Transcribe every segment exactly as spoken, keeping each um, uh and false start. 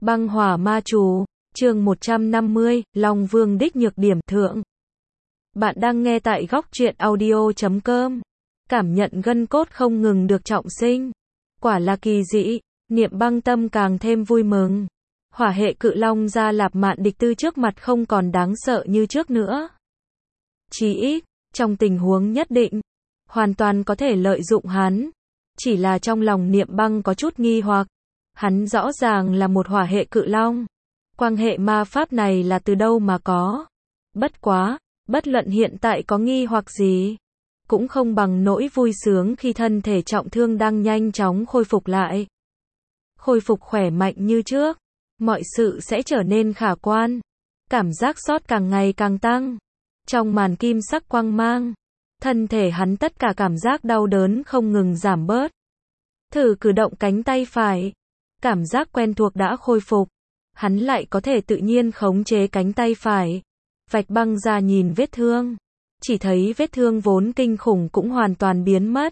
Băng hỏa ma chú, chương một trăm năm mươi, Long Vương đích nhược điểm thượng. Bạn đang nghe tại góc truyện audio chấm com. Cảm nhận gân cốt không ngừng được trọng sinh. Quả là kỳ dị, Niệm Băng tâm càng thêm vui mừng. Hỏa hệ cự long Gia Lạp Mạn địch tư trước mặt không còn đáng sợ như trước nữa. Chí ít, trong tình huống nhất định, hoàn toàn có thể lợi dụng hắn. Chỉ là trong lòng Niệm Băng có chút nghi hoặc. Hắn rõ ràng là một hỏa hệ cự long. Quang hệ ma pháp này là từ đâu mà có? Bất quá, bất luận hiện tại có nghi hoặc gì, cũng không bằng nỗi vui sướng khi thân thể trọng thương đang nhanh chóng khôi phục lại. Khôi phục khỏe mạnh như trước, mọi sự sẽ trở nên khả quan. Cảm giác sót càng ngày càng tăng. Trong màn kim sắc quang mang, thân thể hắn tất cả cảm giác đau đớn không ngừng giảm bớt. Thử cử động cánh tay phải. Cảm giác quen thuộc đã khôi phục. Hắn lại có thể tự nhiên khống chế cánh tay phải. Vạch băng ra nhìn vết thương. Chỉ thấy vết thương vốn kinh khủng cũng hoàn toàn biến mất.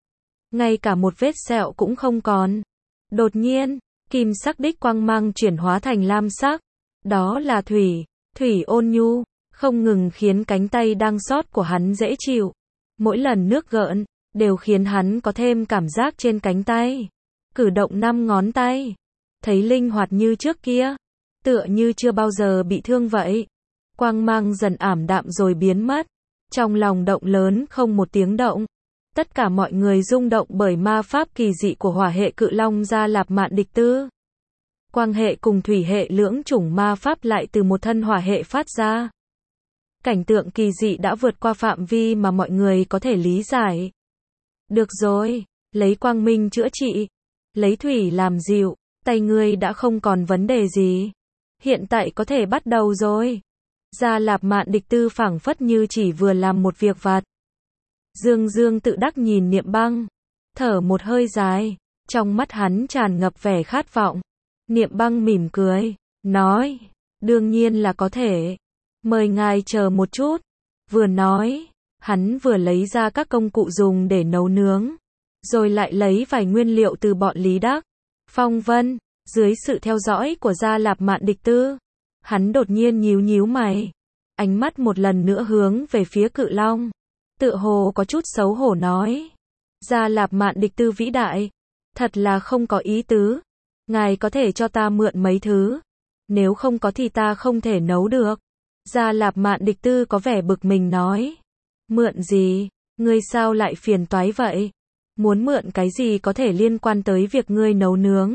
Ngay cả một vết sẹo cũng không còn. Đột nhiên, kim sắc đích quang mang chuyển hóa thành lam sắc. Đó là thủy, thủy ôn nhu, không ngừng khiến cánh tay đang sót của hắn dễ chịu. Mỗi lần nước gợn, đều khiến hắn có thêm cảm giác trên cánh tay. Cử động năm ngón tay, thấy linh hoạt như trước kia, tựa như chưa bao giờ bị thương vậy. Quang mang dần ảm đạm rồi biến mất. Trong lòng động lớn không một tiếng động. Tất cả mọi người rung động bởi ma pháp kỳ dị của hỏa hệ cự long Gia Lạp Mạn địch tư. Quang hệ cùng thủy hệ lưỡng chủng ma pháp lại từ một thân hỏa hệ phát ra. Cảnh tượng kỳ dị đã vượt qua phạm vi mà mọi người có thể lý giải. Được rồi, lấy quang minh chữa trị, lấy thủy làm dịu, tay ngươi đã không còn vấn đề gì. Hiện tại có thể bắt đầu rồi. Gia Lạp Mạn địch tư phảng phất như chỉ vừa làm một việc vặt. Dương Dương tự đắc nhìn Niệm Băng, thở một hơi dài, trong mắt hắn tràn ngập vẻ khát vọng. Niệm Băng mỉm cười, nói, đương nhiên là có thể. Mời ngài chờ một chút. Vừa nói, hắn vừa lấy ra các công cụ dùng để nấu nướng. Rồi lại lấy vài nguyên liệu từ bọn Lý Đắc, Phong Vân. Dưới sự theo dõi của Gia Lạp Mạn địch tư, hắn đột nhiên nhíu nhíu mày. Ánh mắt một lần nữa hướng về phía cự long. Tựa hồ có chút xấu hổ nói. Gia Lạp Mạn địch tư vĩ đại. Thật là không có ý tứ. Ngài có thể cho ta mượn mấy thứ. Nếu không có thì ta không thể nấu được. Gia Lạp Mạn địch tư có vẻ bực mình nói. Mượn gì? Ngươi sao lại phiền toái vậy? Muốn mượn cái gì có thể liên quan tới việc ngươi nấu nướng?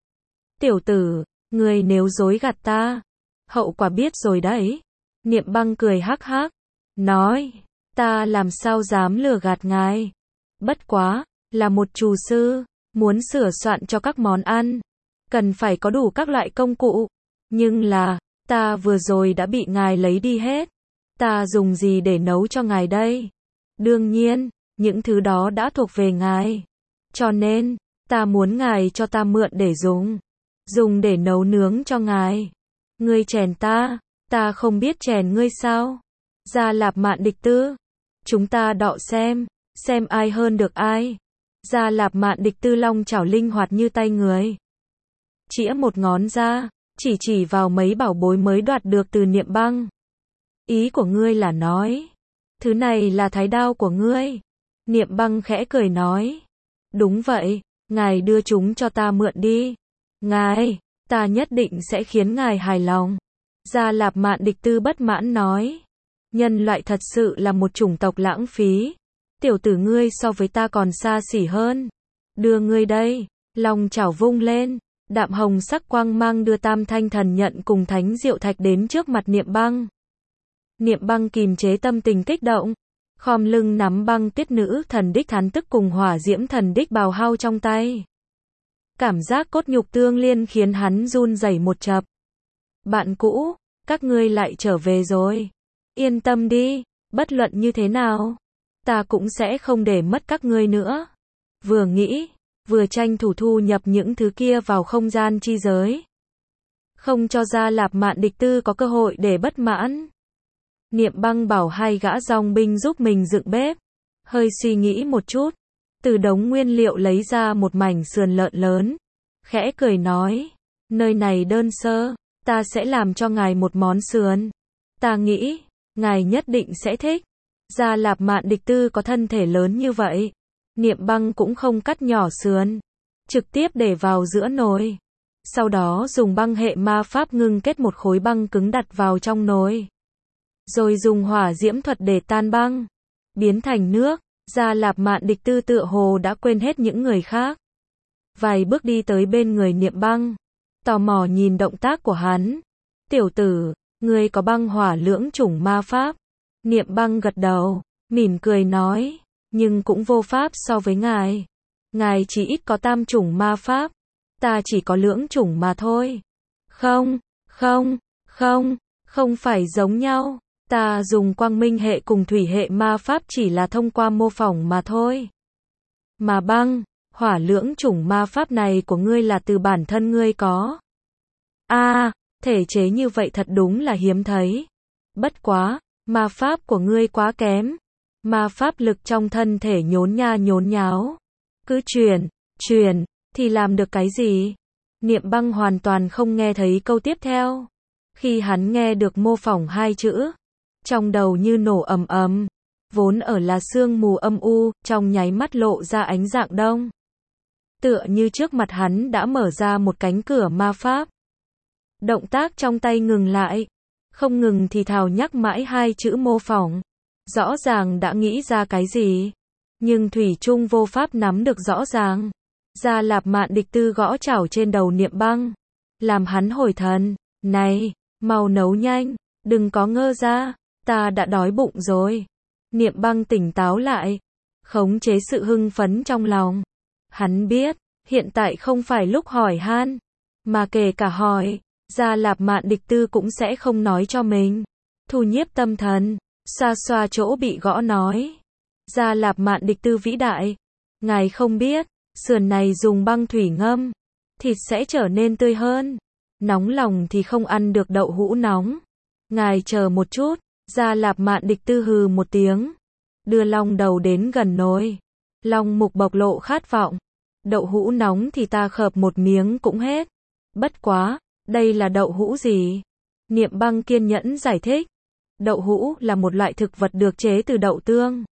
Tiểu tử, ngươi nếu dối gạt ta, hậu quả biết rồi đấy. Niệm Băng cười hắc hắc, nói, ta làm sao dám lừa gạt ngài. Bất quá, là một chủ sư, muốn sửa soạn cho các món ăn, cần phải có đủ các loại công cụ. Nhưng là, ta vừa rồi đã bị ngài lấy đi hết. Ta dùng gì để nấu cho ngài đây? Đương nhiên, những thứ đó đã thuộc về ngài. Cho nên, ta muốn ngài cho ta mượn để dùng. Dùng để nấu nướng cho ngài. Ngươi chèn ta, ta không biết chèn ngươi sao? Gia Lạp Mạn địch tư. Chúng ta đọ xem, xem ai hơn được ai. Gia Lạp Mạn địch tư long chảo linh hoạt như tay người. Chĩa một ngón ra, chỉ chỉ vào mấy bảo bối mới đoạt được từ Niệm Băng. Ý của ngươi là nói, thứ này là thái đao của ngươi. Niệm Băng khẽ cười nói. Đúng vậy, ngài đưa chúng cho ta mượn đi. Ngài, ta nhất định sẽ khiến ngài hài lòng. Gia Lạp Mạn địch tư bất mãn nói. Nhân loại thật sự là một chủng tộc lãng phí. Tiểu tử ngươi so với ta còn xa xỉ hơn. Đưa ngươi đây. Long chảo vung lên. Đạm hồng sắc quang mang đưa tam thanh thần nhận cùng thánh diệu thạch đến trước mặt Niệm Băng. Niệm Băng kìm chế tâm tình kích động. Khom lưng nắm băng tuyết nữ thần đích thán tức cùng hỏa diễm thần đích bào hao trong tay. Cảm giác cốt nhục tương liên khiến hắn run rẩy một chập. Bạn cũ, các ngươi lại trở về rồi. Yên tâm đi, bất luận như thế nào, ta cũng sẽ không để mất các ngươi nữa. Vừa nghĩ, vừa tranh thủ thu nhập những thứ kia vào không gian chi giới. Không cho Gia Lạp Mạn địch tư có cơ hội để bất mãn. Niệm Băng bảo hai gã dòng binh giúp mình dựng bếp. Hơi suy nghĩ một chút. Từ đống nguyên liệu lấy ra một mảnh sườn lợn lớn. Khẽ cười nói. Nơi này đơn sơ, ta sẽ làm cho ngài một món sườn. Ta nghĩ, ngài nhất định sẽ thích. Gia Lạp Mạn Địch Tư có thân thể lớn như vậy. Niệm Băng cũng không cắt nhỏ sườn, trực tiếp để vào giữa nồi. Sau đó dùng băng hệ ma pháp ngưng kết một khối băng cứng đặt vào trong nồi. Rồi dùng hỏa diễm thuật để tan băng, biến thành nước. Gia Lạp Mạn Địch Tư tựa hồ đã quên hết những người khác. Vài bước đi tới bên người Niệm Băng, tò mò nhìn động tác của hắn. Tiểu tử, ngươi có băng hỏa lưỡng chủng ma pháp. Niệm Băng gật đầu, mỉm cười nói, nhưng cũng vô pháp so với ngài. Ngài chỉ ít có tam chủng ma pháp, ta chỉ có lưỡng chủng mà thôi. Không, không, không, không phải giống nhau. Ta dùng quang minh hệ cùng thủy hệ ma pháp chỉ là thông qua mô phỏng mà thôi. Mà băng, hỏa lưỡng chủng ma pháp này của ngươi là từ bản thân ngươi có. A, à, thể chế như vậy thật đúng là hiếm thấy. Bất quá, ma pháp của ngươi quá kém. Ma pháp lực trong thân thể nhốn nha nhốn nháo. Cứ truyền, truyền, thì làm được cái gì? Niệm Băng hoàn toàn không nghe thấy câu tiếp theo. Khi hắn nghe được mô phỏng hai chữ, trong đầu như nổ ầm ầm, vốn ở là sương mù âm u, trong nháy mắt lộ ra ánh dạng đông. Tựa như trước mặt hắn đã mở ra một cánh cửa ma pháp. Động tác trong tay ngừng lại, không ngừng thì thào nhắc mãi hai chữ mô phỏng. Rõ ràng đã nghĩ ra cái gì, nhưng thủy chung vô pháp nắm được rõ ràng. Gia Lạp Mạn Địch Tư gõ chảo trên đầu Niệm Băng, làm hắn hồi thần. Này, mau nấu nhanh, đừng có ngơ ra, ta đã đói bụng rồi. Niệm Băng tỉnh táo lại, khống chế sự hưng phấn trong lòng. Hắn biết, hiện tại không phải lúc hỏi han, mà kể cả hỏi, Gia Lạp Mạn Địch Tư cũng sẽ không nói cho mình. Thu nhiếp tâm thần, xoa xoa chỗ bị gõ nói. Gia Lạp Mạn Địch Tư vĩ đại, ngài không biết, sườn này dùng băng thủy ngâm, thịt sẽ trở nên tươi hơn. Nóng lòng thì không ăn được đậu hũ nóng. Ngài chờ một chút. Gia Lạp Mạn Địch Tư hừ một tiếng, đưa long đầu đến gần nồi. Long mục bộc lộ khát vọng. Đậu hũ nóng thì ta khợp một miếng cũng hết. Bất quá, đây là đậu hũ gì? Niệm Băng kiên nhẫn giải thích. Đậu hũ là một loại thực vật được chế từ đậu tương.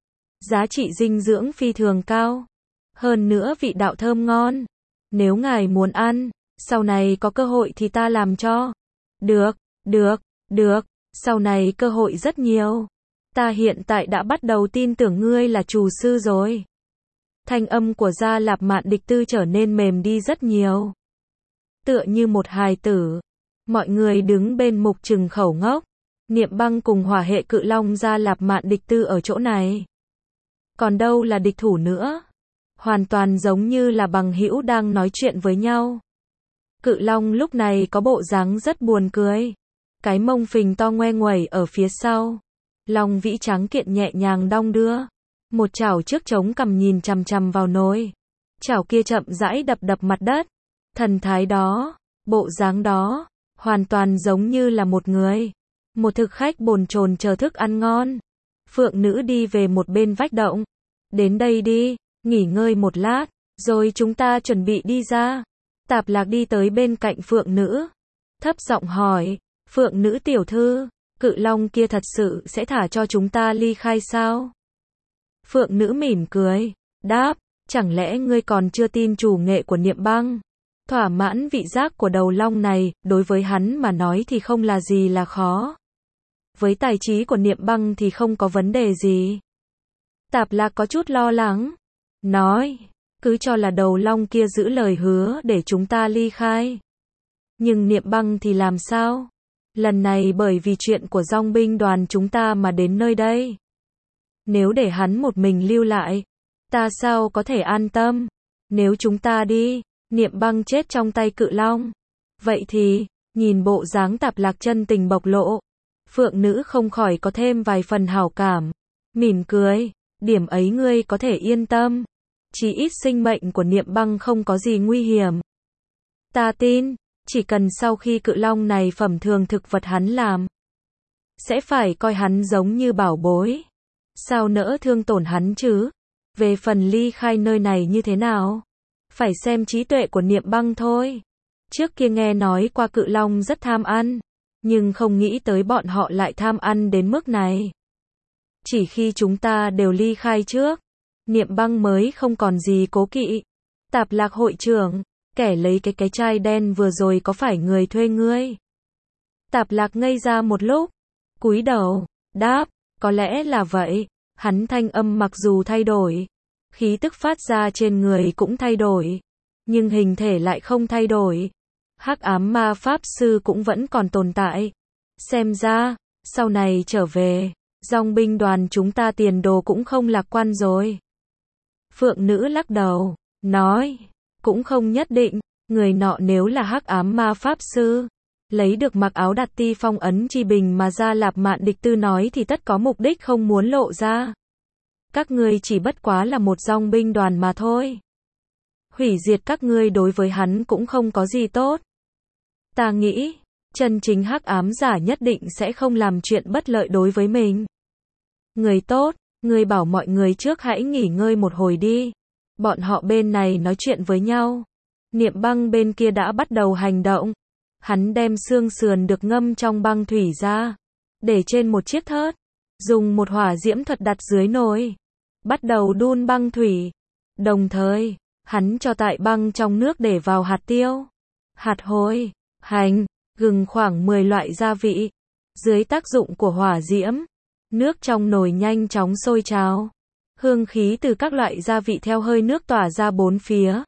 Giá trị dinh dưỡng phi thường cao. Hơn nữa vị đạo thơm ngon. Nếu ngài muốn ăn, sau này có cơ hội thì ta làm cho. Được, được, được, sau này cơ hội rất nhiều. Ta hiện tại đã bắt đầu tin tưởng ngươi là chủ sư rồi. Thanh âm của Gia Lạp Mạn Địch Tư trở nên mềm đi rất nhiều. Tựa như một hài tử. Mọi người đứng bên mục trừng khẩu ngốc. Niệm Băng cùng hỏa hệ cự long Gia Lạp Mạn Địch Tư ở chỗ này. Còn đâu là địch thủ nữa. Hoàn toàn giống như là bằng hữu đang nói chuyện với nhau. Cự long lúc này có bộ dáng rất buồn cười. Cái mông phình to ngoe nguẩy ở phía sau. Long vĩ trắng kiện nhẹ nhàng đong đưa. Một chảo trước chống cằm nhìn chằm chằm vào nồi. Chảo kia chậm rãi đập đập mặt đất. Thần thái đó, bộ dáng đó, hoàn toàn giống như là một người. Một thực khách bồn chồn chờ thức ăn ngon. Phượng nữ đi về một bên vách động. Đến đây đi, nghỉ ngơi một lát, rồi chúng ta chuẩn bị đi ra. Tạp Lạc đi tới bên cạnh Phượng nữ. Thấp giọng hỏi, Phượng nữ tiểu thư, cự long kia thật sự sẽ thả cho chúng ta ly khai sao? Phượng nữ mỉm cười, đáp, chẳng lẽ ngươi còn chưa tin chủ nghệ của Niệm Băng? Thỏa mãn vị giác của đầu long này, đối với hắn mà nói thì không là gì là khó. Với tài trí của Niệm Băng thì không có vấn đề gì. Tạp Lạc có chút lo lắng, nói, cứ cho là đầu long kia giữ lời hứa để chúng ta ly khai. Nhưng Niệm Băng thì làm sao? Lần này bởi vì chuyện của dòng binh đoàn chúng ta mà đến nơi đây. Nếu để hắn một mình lưu lại, ta sao có thể an tâm? Nếu chúng ta đi, Niệm Băng chết trong tay cự long. Vậy thì, nhìn bộ dáng Tạp Lạc chân tình bộc lộ, Phượng nữ không khỏi có thêm vài phần hảo cảm. Mỉm cười, điểm ấy ngươi có thể yên tâm. Chỉ ít sinh mệnh của Niệm Băng không có gì nguy hiểm. Ta tin, chỉ cần sau khi cự long này phẩm thường thực vật hắn làm, sẽ phải coi hắn giống như bảo bối. Sao nỡ thương tổn hắn chứ? Về phần ly khai nơi này như thế nào? Phải xem trí tuệ của Niệm Băng thôi. Trước kia nghe nói qua cự long rất tham ăn, nhưng không nghĩ tới bọn họ lại tham ăn đến mức này. Chỉ khi chúng ta đều ly khai trước, Niệm Băng mới không còn gì cố kỵ. Tạp Lạc hội trưởng, kẻ lấy cái cái chai đen vừa rồi có phải người thuê ngươi? Tạp Lạc ngây ra một lúc, cúi đầu, đáp, có lẽ là vậy. Hắn thanh âm mặc dù thay đổi, khí tức phát ra trên người cũng thay đổi, nhưng hình thể lại không thay đổi. Hắc ám ma pháp sư cũng vẫn còn tồn tại. Xem ra, sau này trở về, dòng binh đoàn chúng ta tiền đồ cũng không lạc quan rồi. Phượng nữ lắc đầu, nói, cũng không nhất định, người nọ nếu là hắc ám ma pháp sư, lấy được mặc áo đặt ti phong ấn chi bình mà Gia Lạp Mạn Địch Tư nói thì tất có mục đích không muốn lộ ra. Các ngươi chỉ bất quá là một dòng binh đoàn mà thôi. Hủy diệt các ngươi đối với hắn cũng không có gì tốt. Ta nghĩ, chân chính hắc ám giả nhất định sẽ không làm chuyện bất lợi đối với mình. Người tốt, ngươi bảo mọi người trước hãy nghỉ ngơi một hồi đi. Bọn họ bên này nói chuyện với nhau. Niệm Băng bên kia đã bắt đầu hành động. Hắn đem xương sườn được ngâm trong băng thủy ra, để trên một chiếc thớt, dùng một hỏa diễm thuật đặt dưới nồi, bắt đầu đun băng thủy. Đồng thời, hắn cho tại băng trong nước để vào hạt tiêu, hạt hồi, hành, gừng khoảng mười loại gia vị. Dưới tác dụng của hỏa diễm, nước trong nồi nhanh chóng sôi trào. Hương khí từ các loại gia vị theo hơi nước tỏa ra bốn phía.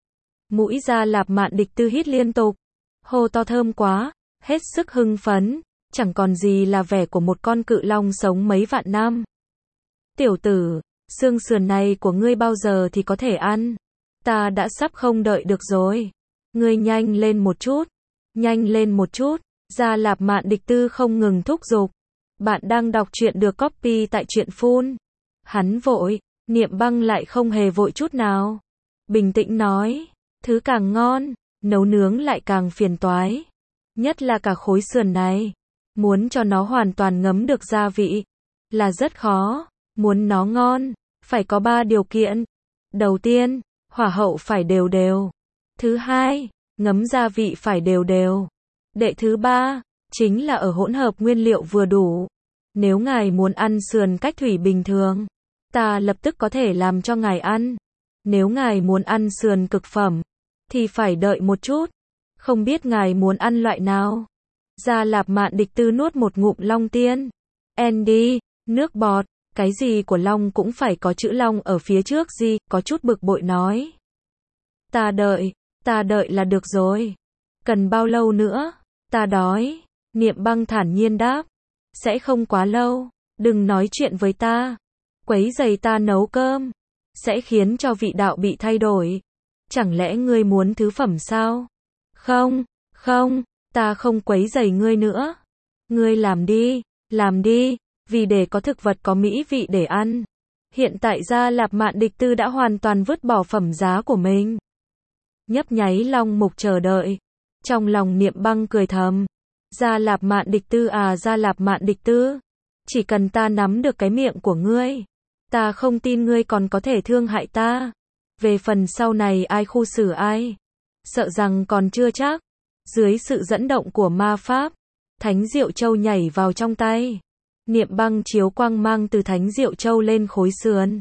Mũi Gia Lạp Mạn Địch Tư hít liên tục, hô to thơm quá, hết sức hưng phấn, chẳng còn gì là vẻ của một con cự long sống mấy vạn năm. Tiểu tử, xương sườn này của ngươi bao giờ thì có thể ăn? Ta đã sắp không đợi được rồi. Ngươi nhanh lên một chút, nhanh lên một chút. Gia Lạp Mạn Địch Tư không ngừng thúc giục. Bạn đang đọc truyện được copy tại truyện phun. Hắn vội, Niệm Băng lại không hề vội chút nào. Bình tĩnh nói, thứ càng ngon, nấu nướng lại càng phiền toái. Nhất là cả khối sườn này. Muốn cho nó hoàn toàn ngấm được gia vị, là rất khó. Muốn nó ngon, phải có ba điều kiện. Đầu tiên, hỏa hậu phải đều đều. Thứ hai, ngấm gia vị phải đều đều. Đệ thứ ba, chính là ở hỗn hợp nguyên liệu vừa đủ. Nếu ngài muốn ăn sườn cách thủy bình thường, ta lập tức có thể làm cho ngài ăn. Nếu ngài muốn ăn sườn cực phẩm, thì phải đợi một chút. Không biết ngài muốn ăn loại nào? Gia Lạp Mạn Địch Tư nuốt một ngụm long tiên. Andy, nước bọt, cái gì của long cũng phải có chữ long ở phía trước gì, có chút bực bội nói. Ta đợi, ta đợi là được rồi. Cần bao lâu nữa? Ta đói. Niệm Băng thản nhiên đáp. Sẽ không quá lâu, đừng nói chuyện với ta. Quấy rầy ta nấu cơm, sẽ khiến cho vị đạo bị thay đổi. Chẳng lẽ ngươi muốn thứ phẩm sao? Không, không, ta không quấy rầy ngươi nữa. Ngươi làm đi, làm đi, vì để có thực vật có mỹ vị để ăn. Hiện tại Gia Lạp Mạn Địch Tư đã hoàn toàn vứt bỏ phẩm giá của mình. Nhấp nháy long mục chờ đợi. Trong lòng Niệm Băng cười thầm. Gia Lạp Mạn Địch Tư à Gia Lạp Mạn Địch Tư. Chỉ cần ta nắm được cái miệng của ngươi, ta không tin ngươi còn có thể thương hại ta. Về phần sau này ai khu xử ai, sợ rằng còn chưa chắc. Dưới sự dẫn động của ma pháp, Thánh Diệu Châu nhảy vào trong tay. Niệm Băng chiếu quang mang từ Thánh Diệu Châu lên khối sườn.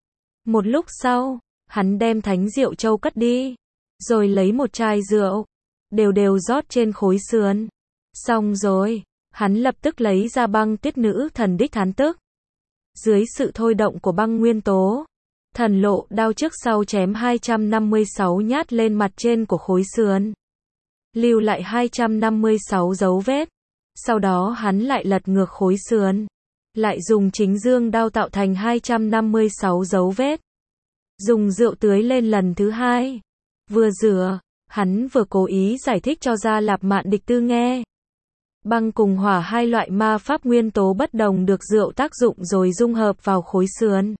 Một lúc sau, hắn đem Thánh Diệu Châu cất đi, rồi lấy một chai rượu, đều đều rót trên khối sườn. Xong rồi, hắn lập tức lấy ra băng tuyết nữ thần đích thán tức. Dưới sự thôi động của băng nguyên tố, thần lộ đao trước sau chém hai trăm năm mươi sáu nhát lên mặt trên của khối sườn, lưu lại hai trăm năm mươi sáu dấu vết. Sau đó hắn lại lật ngược khối sườn, lại dùng chính dương đao tạo thành hai trăm năm mươi sáu dấu vết. Dùng rượu tưới lên lần thứ hai. Vừa rửa, hắn vừa cố ý giải thích cho Gia Lạp Mạn Địch Tư nghe. Băng cùng hỏa hai loại ma pháp nguyên tố bất đồng được rượu tác dụng rồi dung hợp vào khối sườn.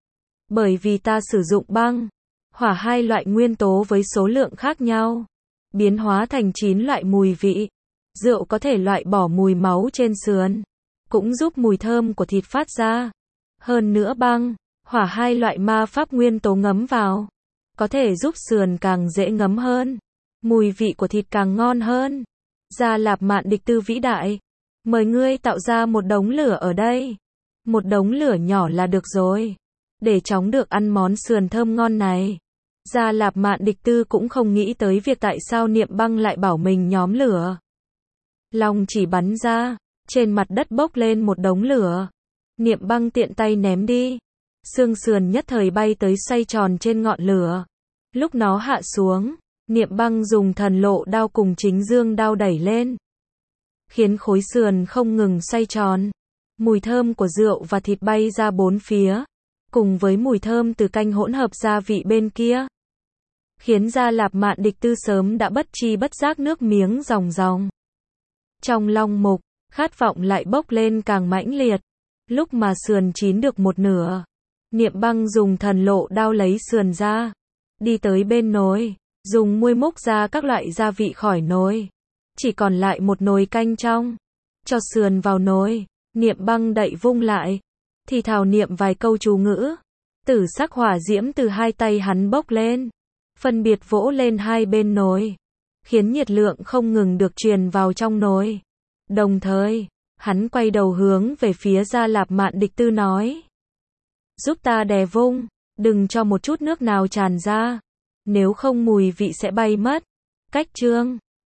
Bởi vì ta sử dụng băng, hỏa hai loại nguyên tố với số lượng khác nhau, biến hóa thành chín loại mùi vị. Rượu có thể loại bỏ mùi máu trên sườn, cũng giúp mùi thơm của thịt phát ra. Hơn nữa băng, hỏa hai loại ma pháp nguyên tố ngấm vào, có thể giúp sườn càng dễ ngấm hơn. Mùi vị của thịt càng ngon hơn. Gia Lạp Mạn Địch Tư vĩ đại, mời ngươi tạo ra một đống lửa ở đây. Một đống lửa nhỏ là được rồi, để chóng được ăn món sườn thơm ngon này. Gia Lạp Mạn Địch Tư cũng không nghĩ tới việc tại sao Niệm Băng lại bảo mình nhóm lửa. Long chỉ bắn ra, trên mặt đất bốc lên một đống lửa. Niệm Băng tiện tay ném đi. Xương sườn nhất thời bay tới xoay tròn trên ngọn lửa. Lúc nó hạ xuống, Niệm Băng dùng thần lộ đao cùng chính dương đao đẩy lên, khiến khối sườn không ngừng xoay tròn. Mùi thơm của rượu và thịt bay ra bốn phía, cùng với mùi thơm từ canh hỗn hợp gia vị bên kia, khiến Gia Lạp Mạn Địch Tư sớm đã bất tri bất giác nước miếng ròng ròng. Trong long mục, khát vọng lại bốc lên càng mãnh liệt. Lúc mà sườn chín được một nửa, Niệm Băng dùng thần lộ đao lấy sườn ra, đi tới bên nồi, dùng muôi múc ra các loại gia vị khỏi nồi. Chỉ còn lại một nồi canh trong. Cho sườn vào nồi, Niệm Băng đậy vung lại, thì thào niệm vài câu chú ngữ. Tử sắc hỏa diễm từ hai tay hắn bốc lên, phân biệt vỗ lên hai bên nồi, khiến nhiệt lượng không ngừng được truyền vào trong nồi. Đồng thời, hắn quay đầu hướng về phía Gia Lạp Mạn Địch Tư nói: giúp ta đè vung, đừng cho một chút nước nào tràn ra, nếu không mùi vị sẽ bay mất. Cách chương